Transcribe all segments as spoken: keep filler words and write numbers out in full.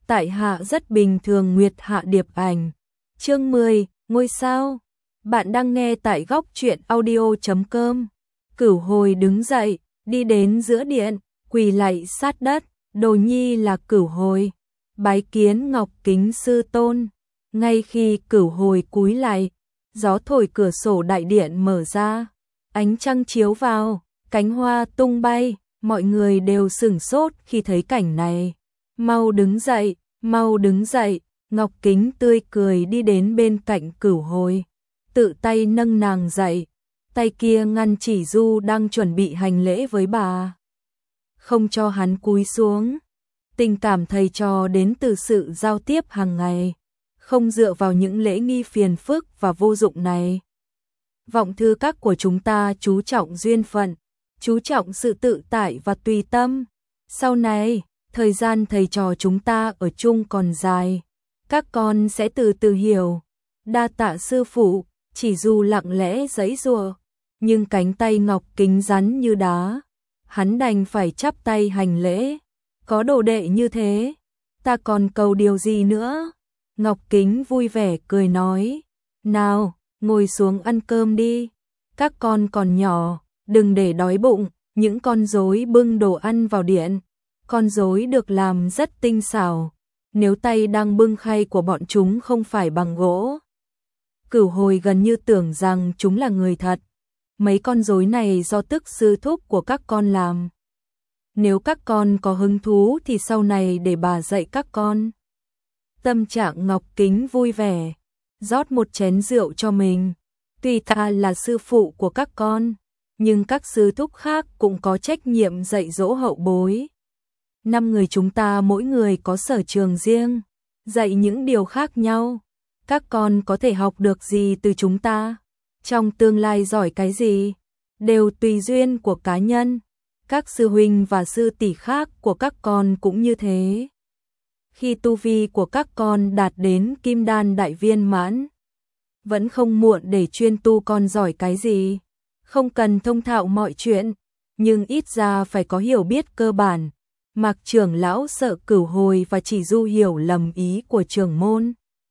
tại hạ rất bình thường. Nguyệt Hạ điệp ảnh. Chương mười, ngôi sao. Bạn đang nghe tại góc truyện audio chấm com. Cửu Hồi đứng dậy, đi đến giữa điện, quỳ lạy sát đất. Đồ nhi là Cửu Hồi, bái kiến Ngọc Kính sư tôn. Ngay khi Cửu Hồi cúi lạy, gió thổi cửa sổ đại điện mở ra, ánh trăng chiếu vào, cánh hoa tung bay, mọi người đều sửng sốt khi thấy cảnh này. Mau đứng dậy, mau đứng dậy. Ngọc Kính tươi cười đi đến bên cạnh Cửu Hồi, tự tay nâng nàng dậy, tay kia ngăn Chỉ Du đang chuẩn bị hành lễ với bà, không cho hắn cúi xuống. Tình cảm thầy trò đến từ sự giao tiếp hàng ngày, không dựa vào những lễ nghi phiền phức và vô dụng này. Vọng thư các của chúng ta chú trọng duyên phận, chú trọng sự tự tại và tùy tâm. Sau này, thời gian thầy trò chúng ta ở chung còn dài, các con sẽ từ từ hiểu. Đa tạ sư phụ. Chỉ Du lặng lẽ giãy giụa, nhưng cánh tay Ngọc Kính rắn như đá, hắn đành phải chắp tay hành lễ. Có đồ đệ như thế, ta còn cầu điều gì nữa? Ngọc Kính vui vẻ cười nói, nào, ngồi xuống ăn cơm đi. Các con còn nhỏ, đừng để đói bụng. Những con rối bưng đồ ăn vào điện, con rối được làm rất tinh xảo. Nếu tay đang bưng khay của bọn chúng không phải bằng gỗ, Cửu Hồi gần như tưởng rằng chúng là người thật. Mấy con rối này do tức sư thúc của các con làm. Nếu các con có hứng thú thì sau này để bà dạy các con. Tâm trạng Ngọc Kính vui vẻ, rót một chén rượu cho mình. Tuy ta là sư phụ của các con, nhưng các sư thúc khác cũng có trách nhiệm dạy dỗ hậu bối. Năm người chúng ta mỗi người có sở trường riêng, dạy những điều khác nhau. Các con có thể học được gì từ chúng ta, trong tương lai giỏi cái gì, đều tùy duyên của cá nhân. Các sư huynh và sư tỷ khác của các con cũng như thế. Khi tu vi của các con đạt đến kim đan đại viên mãn, vẫn không muộn để chuyên tu. Con giỏi cái gì, không cần thông thạo mọi chuyện, nhưng ít ra phải có hiểu biết cơ bản. Mạc trưởng lão sợ Cửu Hồi và Chỉ Du hiểu lầm ý của trưởng môn,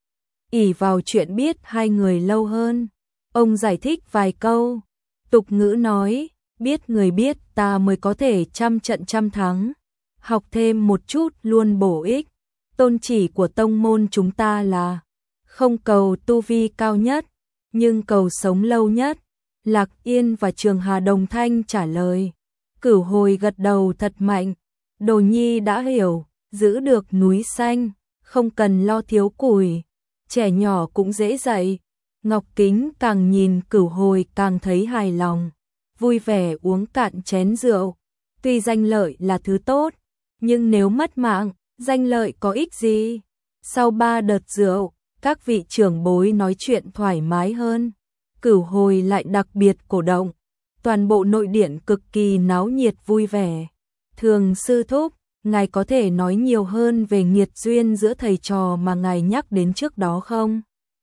ỷ vào chuyện biết hai người lâu hơn. Ông giải thích vài câu, tục ngữ nói, biết người biết ta mới có thể trăm trận trăm thắng. Học thêm một chút luôn bổ ích. Tôn chỉ của tông môn chúng ta là không cầu tu vi cao nhất, nhưng cầu sống lâu nhất. Lạc Yên và Trường Hà đồng thanh trả lời. Cửu Hồi gật đầu thật mạnh. Đồ nhi đã hiểu, giữ được núi xanh, không cần lo thiếu củi. Trẻ nhỏ cũng dễ dạy. Ngọc Kính càng nhìn Cửu Hồi càng thấy hài lòng, vui vẻ uống cạn chén rượu. Tuy danh lợi là thứ tốt, nhưng nếu mất mạng, danh lợi có ích gì? Sau ba đợt rượu, các vị trưởng bối nói chuyện thoải mái hơn. Cửu Hồi lại đặc biệt cổ động. Toàn bộ nội điện cực kỳ náo nhiệt vui vẻ. Thường sư thúc, ngài có thể nói nhiều hơn về nghiệt duyên giữa thầy trò mà ngài nhắc đến trước đó không?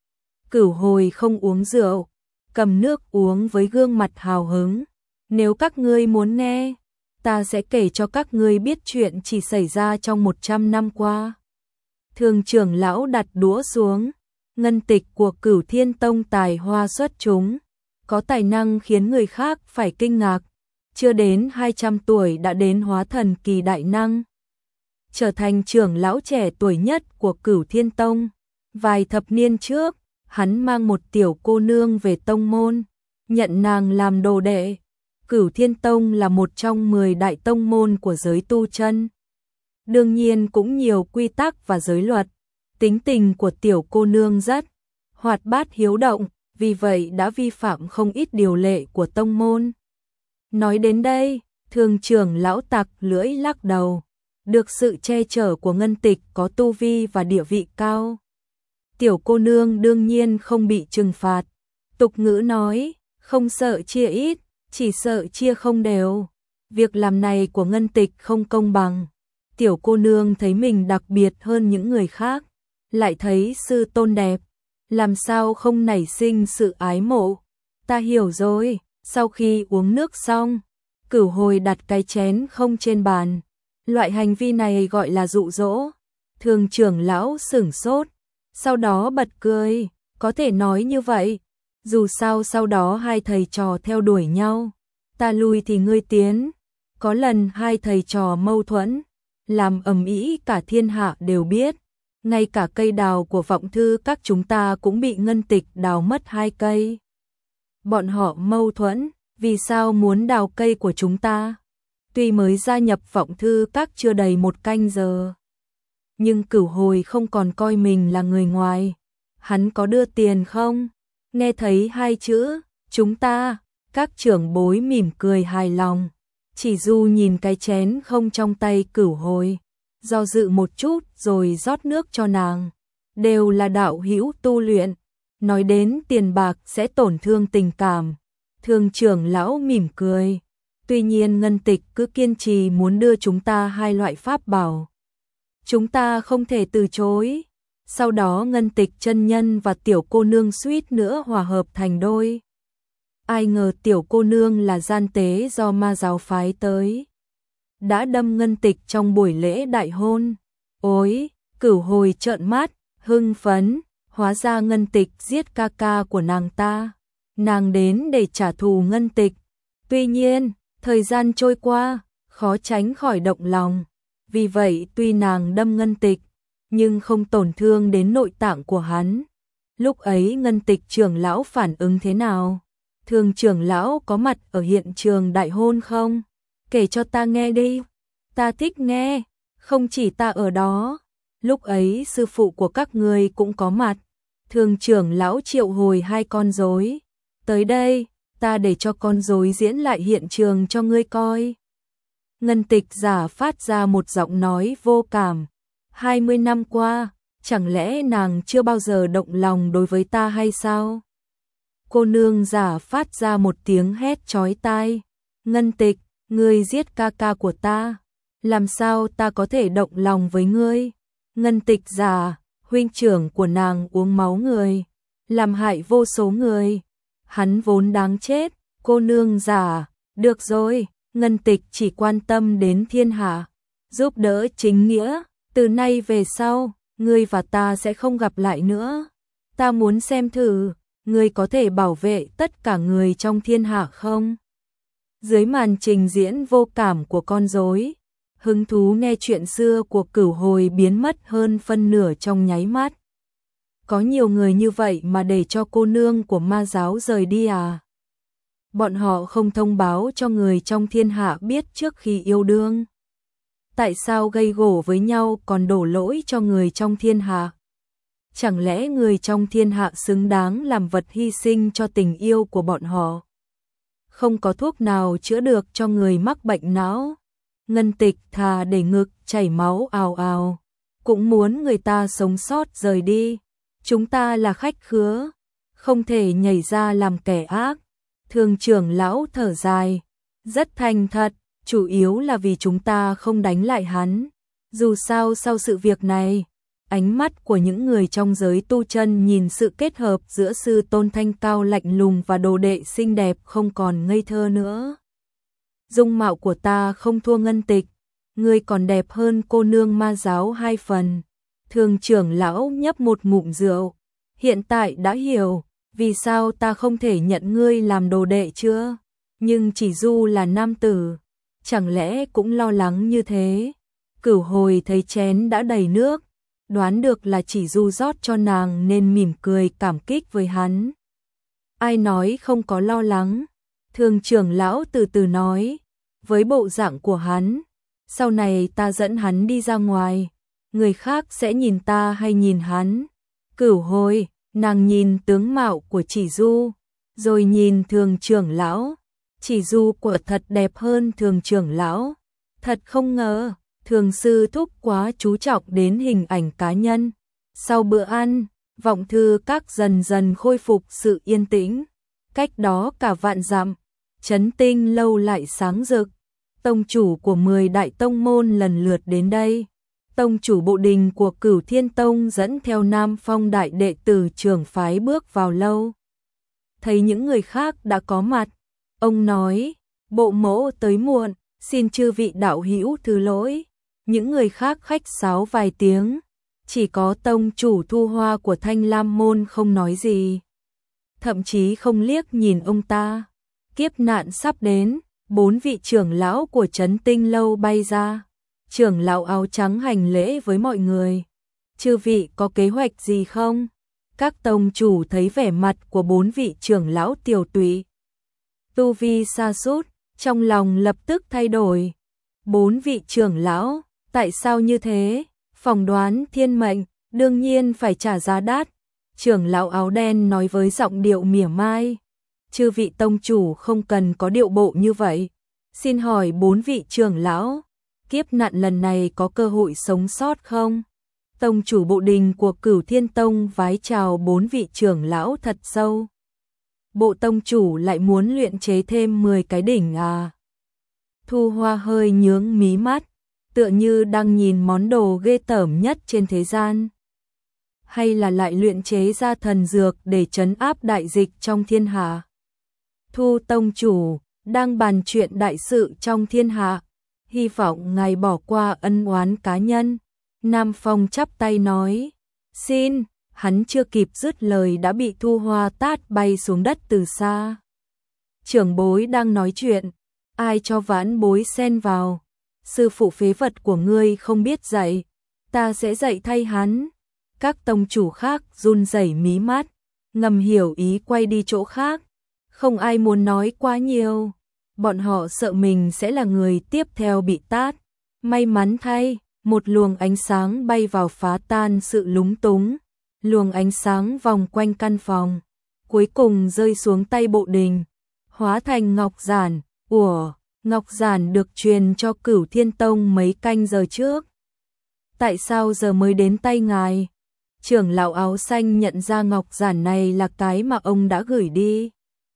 Cửu Hồi không uống rượu, cầm nước uống với gương mặt hào hứng. Nếu các ngươi muốn nghe, ta sẽ kể cho các ngươi biết chuyện chỉ xảy ra trong một trăm năm qua. Thường trưởng lão đặt đũa xuống. Ngân tịch của Cửu Thiên Tông tài hoa xuất chúng, có tài năng khiến người khác phải kinh ngạc. Chưa đến hai trăm tuổi đã đến hóa thần kỳ đại năng, trở thành trưởng lão trẻ tuổi nhất của Cửu Thiên Tông. Vài thập niên trước, hắn mang một tiểu cô nương về tông môn, nhận nàng làm đồ đệ. Cửu Thiên Tông là một trong mười đại tông môn của giới tu chân, đương nhiên cũng nhiều quy tắc và giới luật. Tính tình của tiểu cô nương rất hoạt bát hiếu động, vì vậy đã vi phạm không ít điều lệ của tông môn. Nói đến đây, thường trưởng lão tặc lưỡi lắc đầu. Được sự che chở của Ngân Tịch có tu vi và địa vị cao, tiểu cô nương đương nhiên không bị trừng phạt. Tục ngữ nói, không sợ chia ít, chỉ sợ chia không đều. Việc làm này của Ngân Tịch không công bằng. Tiểu cô nương thấy mình đặc biệt hơn những người khác, lại thấy sư tôn đẹp, làm sao không nảy sinh sự ái mộ. Ta hiểu rồi. Sau khi uống nước xong, Cửu Hồi đặt cái chén không trên bàn. Loại hành vi này gọi là dụ dỗ. Thường trưởng lão sửng sốt, sau đó bật cười, có thể nói như vậy. Dù sao sau đó hai thầy trò theo đuổi nhau, ta lui thì ngươi tiến. Có lần hai thầy trò mâu thuẫn, làm ầm ĩ cả thiên hạ đều biết. Ngay cả cây đào của vọng thư các chúng ta cũng bị Ngân Tịch đào mất hai cây. Bọn họ mâu thuẫn, vì sao muốn đào cây của chúng ta? Tuy mới gia nhập vọng thư các chưa đầy một canh giờ, nhưng Cửu Hồi không còn coi mình là người ngoài. Hắn có đưa tiền không? Nghe thấy hai chữ, chúng ta, các trưởng bối mỉm cười hài lòng. Chỉ Du nhìn cái chén không trong tay Cửu Hồi, do dự một chút rồi rót nước cho nàng. Đều là đạo hữu tu luyện, nói đến tiền bạc sẽ tổn thương tình cảm. Thường trưởng lão mỉm cười. Tuy nhiên Ngân Tịch cứ kiên trì muốn đưa chúng ta hai loại pháp bảo. Chúng ta không thể từ chối. Sau đó Ngân Tịch chân nhân và tiểu cô nương suýt nữa hòa hợp thành đôi. Ai ngờ tiểu cô nương là gian tế do ma giáo phái tới, đã đâm Ngân Tịch trong buổi lễ đại hôn. Ôi, Cửu Hồi trợn mắt, hưng phấn, hóa ra Ngân Tịch giết ca ca của nàng ta. Nàng đến để trả thù Ngân Tịch. Tuy nhiên, thời gian trôi qua, khó tránh khỏi động lòng. Vì vậy tuy nàng đâm Ngân Tịch, nhưng không tổn thương đến nội tạng của hắn. Lúc ấy Ngân Tịch trưởng lão phản ứng thế nào? Thường trưởng lão có mặt ở hiện trường đại hôn không? Kể cho ta nghe đi. Ta thích nghe. Không chỉ ta ở đó. Lúc ấy sư phụ của các người cũng có mặt. Thường trưởng lão triệu hồi hai con rối. Tới đây, ta để cho con rối diễn lại hiện trường cho ngươi coi. Ngân Tịch giả phát ra một giọng nói vô cảm. Hai mươi năm qua, chẳng lẽ nàng chưa bao giờ động lòng đối với ta hay sao? Cô nương giả phát ra một tiếng hét chói tai. Ngân Tịch, ngươi giết ca ca của ta. Làm sao ta có thể động lòng với ngươi? Ngân Tịch giả, huynh trưởng của nàng uống máu người, làm hại vô số người. Hắn vốn đáng chết. Cô nương giả, được rồi, Ngân Tịch chỉ quan tâm đến thiên hạ, giúp đỡ chính nghĩa. Từ nay về sau, ngươi và ta sẽ không gặp lại nữa. Ta muốn xem thử, ngươi có thể bảo vệ tất cả người trong thiên hạ không? Dưới màn trình diễn vô cảm của con rối, hứng thú nghe chuyện xưa của Cửu Hồi biến mất hơn phân nửa trong nháy mắt. Có nhiều người như vậy mà để cho cô nương của ma giáo rời đi à? Bọn họ không thông báo cho người trong thiên hạ biết trước khi yêu đương. Tại sao gây gổ với nhau còn đổ lỗi cho người trong thiên hạ? Chẳng lẽ người trong thiên hạ xứng đáng làm vật hy sinh cho tình yêu của bọn họ? Không có thuốc nào chữa được cho người mắc bệnh não. Ngân Tịch thà để ngực chảy máu ào ào, cũng muốn người ta sống sót rời đi. Chúng ta là khách khứa, không thể nhảy ra làm kẻ ác. Thường trưởng lão thở dài, rất thành thật, chủ yếu là vì chúng ta không đánh lại hắn. Dù sao sau sự việc này, ánh mắt của những người trong giới tu chân nhìn sự kết hợp giữa sư tôn thanh cao lạnh lùng và đồ đệ xinh đẹp không còn ngây thơ nữa. Dung mạo của ta không thua Ngân Tịch, ngươi còn đẹp hơn cô nương ma giáo hai phần. Thường trưởng lão nhấp một ngụm rượu, hiện tại đã hiểu vì sao ta không thể nhận ngươi làm đồ đệ chưa? Nhưng chỉ Du là nam tử, chẳng lẽ cũng lo lắng như thế? Cửu Hồi thấy chén đã đầy nước, đoán được là chỉ Du rót cho nàng nên mỉm cười cảm kích với hắn. Ai nói không có lo lắng? Thường trưởng lão từ từ nói, với bộ dạng của hắn, sau này ta dẫn hắn đi ra ngoài, người khác sẽ nhìn ta hay nhìn hắn? Cửu Hồi, nàng nhìn tướng mạo của chỉ Du, rồi nhìn thường trưởng lão. Chỉ Du quả thật đẹp hơn thường trưởng lão. Thật không ngờ, thường sư thúc quá chú trọng đến hình ảnh cá nhân. Sau bữa ăn, vọng thư các dần dần khôi phục sự yên tĩnh. Cách đó cả vạn dặm, Trấn Tinh lâu lại sáng rực. Tông chủ của mười đại tông môn lần lượt đến đây. Tông chủ bộ đình của Cửu Thiên Tông dẫn theo Nam Phong đại đệ tử trưởng phái bước vào lâu. Thấy những người khác đã có mặt, ông nói, bộ mẫu tới muộn, xin chư vị đạo hữu thứ lỗi. Những người khác khách sáo vài tiếng, Chỉ có tông chủ Thu Hoa của Thanh Lam Môn không nói gì. Thậm chí không liếc nhìn ông ta. Kiếp nạn sắp đến, bốn vị trưởng lão của Trấn Tinh Lâu bay ra. Trưởng lão áo trắng hành lễ với mọi người. Chư vị có kế hoạch gì không? Các tông chủ thấy vẻ mặt của bốn vị trưởng lão tiều tụy, tu vi sa sút, trong lòng lập tức thay đổi. Bốn vị trưởng lão, tại sao như thế? Phỏng đoán thiên mệnh, đương nhiên phải trả giá đắt. Trưởng lão áo đen nói với giọng điệu mỉa mai. Chư vị tông chủ không cần có điệu bộ như vậy. Xin hỏi bốn vị trưởng lão, kiếp nạn lần này có cơ hội sống sót không? Tông chủ bộ đình của Cửu Thiên Tông vái chào bốn vị trưởng lão thật sâu. Bộ tông chủ lại muốn luyện chế thêm mười cái đỉnh à? Thu Hoa hơi nhướng mí mắt, tựa như đang nhìn món đồ ghê tởm nhất trên thế gian. Hay là lại luyện chế ra thần dược để trấn áp đại dịch trong thiên hạ? Thu tông chủ, đang bàn chuyện đại sự trong thiên hạ, hy vọng ngài bỏ qua ân oán cá nhân. Nam Phong chắp tay nói, xin, hắn chưa kịp dứt lời đã bị Thu Hoa tát bay xuống đất từ xa. Trưởng bối đang nói chuyện, ai cho vãn bối xen vào? Sư phụ phế vật của ngươi không biết dạy, ta sẽ dạy thay hắn. Các tông chủ khác run rẩy mí mắt, ngầm hiểu ý quay đi chỗ khác. Không ai muốn nói quá nhiều, bọn họ sợ mình sẽ là người tiếp theo bị tát. May mắn thay, một luồng ánh sáng bay vào phá tan sự lúng túng. Luồng ánh sáng vòng quanh căn phòng, cuối cùng rơi xuống tay bộ đình, hóa thành ngọc giản. Ủa, ngọc giản được truyền cho Cửu Thiên Tông mấy canh giờ trước. Tại sao giờ mới đến tay ngài? Trưởng lão áo xanh nhận ra ngọc giản này là cái mà ông đã gửi đi.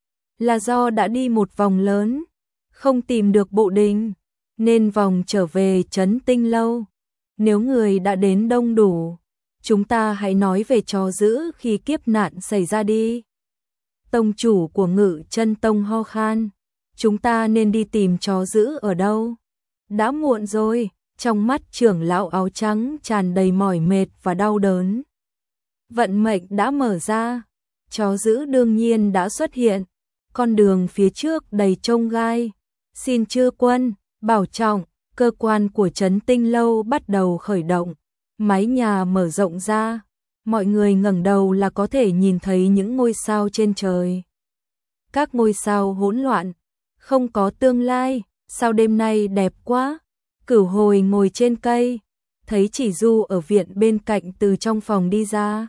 Là do đã đi một vòng lớn, không tìm được bộ đình, nên vòng trở về Trấn Tinh Lâu. Nếu người đã đến đông đủ, chúng ta hãy nói về trò giữ khi kiếp nạn xảy ra đi. Tông chủ của Ngự Chân Tông ho khan, chúng ta nên đi tìm trò giữ ở đâu? Đã muộn rồi, trong mắt trưởng lão áo trắng tràn đầy mỏi mệt và đau đớn. Vận mệnh đã mở ra, trò giữ đương nhiên đã xuất hiện, con đường phía trước đầy chông gai. Xin chư quân, bảo trọng, cơ quan của Trấn Tinh Lâu bắt đầu khởi động. Mái nhà mở rộng ra, mọi người ngẩng đầu là có thể nhìn thấy những ngôi sao trên trời. Các ngôi sao hỗn loạn, không có tương lai, sao đêm nay đẹp quá. Cửu Hồi ngồi trên cây, thấy Chỉ Du ở viện bên cạnh từ trong phòng đi ra.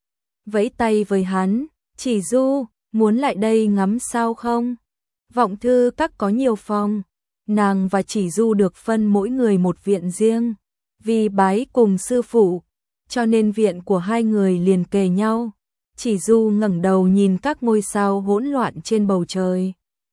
Vẫy tay với hắn, Chỉ Du, muốn lại đây ngắm sao không? Vọng thư các có nhiều phòng, nàng và Chỉ Du được phân mỗi người một viện riêng. Vì bái cùng sư phụ, cho nên viện của hai người liền kề nhau. Chỉ Du ngẩng đầu nhìn các ngôi sao hỗn loạn trên bầu trời.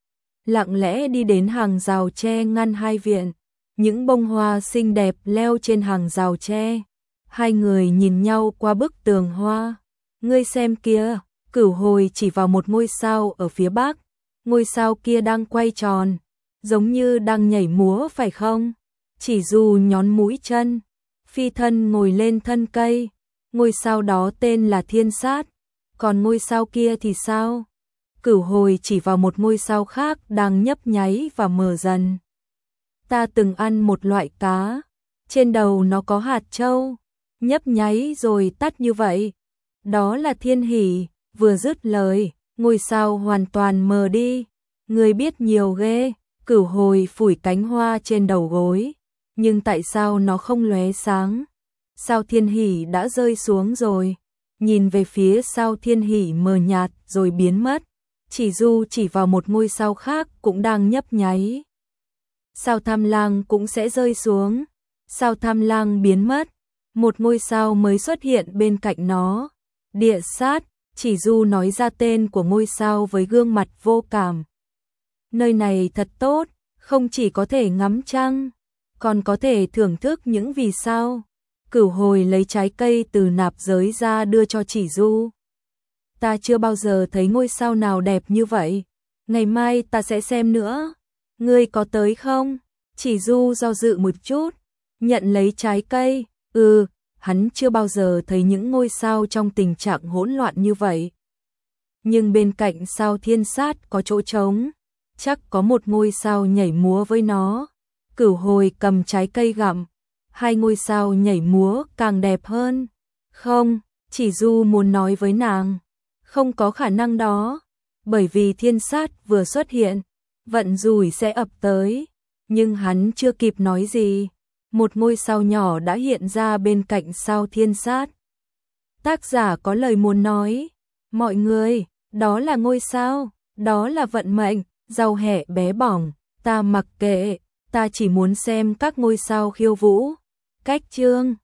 Lặng lẽ đi đến hàng rào tre ngăn hai viện. Những bông hoa xinh đẹp leo trên hàng rào tre. Hai người nhìn nhau qua bức tường hoa. Ngươi xem kia, Cửu Hồi chỉ vào một ngôi sao ở phía bắc. Ngôi sao kia đang quay tròn, giống như đang nhảy múa phải không? Chỉ Du nhón mũi chân, phi thân ngồi lên thân cây. Ngôi sao đó tên là Thiên Sát. Còn ngôi sao kia thì sao? Cửu Hồi chỉ vào một ngôi sao khác đang nhấp nháy và mờ dần. Ta từng ăn một loại cá, trên đầu nó có hạt châu, nhấp nháy rồi tắt như vậy. Đó là Thiên Hỷ. Vừa dứt lời, ngôi sao hoàn toàn mờ đi. Người biết nhiều ghê. Cửu Hồi phủi cánh hoa trên đầu gối, nhưng tại sao nó không lóe sáng? Sao Thiên Hỷ đã rơi xuống rồi? Nhìn về phía sao Thiên Hỷ mờ nhạt rồi biến mất. Chỉ Du chỉ vào một ngôi sao khác cũng đang nhấp nháy. Sao Tham Lang cũng sẽ rơi xuống. Sao Tham Lang biến mất, một ngôi sao mới xuất hiện bên cạnh nó. Địa Sát. Chỉ Du nói ra tên của ngôi sao với gương mặt vô cảm. Nơi này thật tốt, không chỉ có thể ngắm trăng, còn có thể thưởng thức những vì sao. Cửu Hồi lấy trái cây từ nạp giới ra đưa cho Chỉ Du. Ta chưa bao giờ thấy ngôi sao nào đẹp như vậy, ngày mai ta sẽ xem nữa. Ngươi có tới không? Chỉ Du do dự một chút, nhận lấy trái cây. Ừ, hắn chưa bao giờ thấy những ngôi sao trong tình trạng hỗn loạn như vậy. Nhưng bên cạnh sao thiên sát có chỗ trống, chắc có một ngôi sao nhảy múa với nó. Cửu hồi cầm trái cây gặm, hai ngôi sao nhảy múa càng đẹp hơn. Không, chỉ Du muốn nói với nàng, không có khả năng đó, bởi vì thiên sát vừa xuất hiện, vận rủi sẽ ập tới, nhưng hắn chưa kịp nói gì, một ngôi sao nhỏ đã hiện ra bên cạnh sao thiên sát. Tác giả có lời muốn nói, mọi người, đó là ngôi sao, đó là vận mệnh, giàu hẹ bé bỏng, ta mặc kệ, ta chỉ muốn xem các ngôi sao khiêu vũ. Cách chương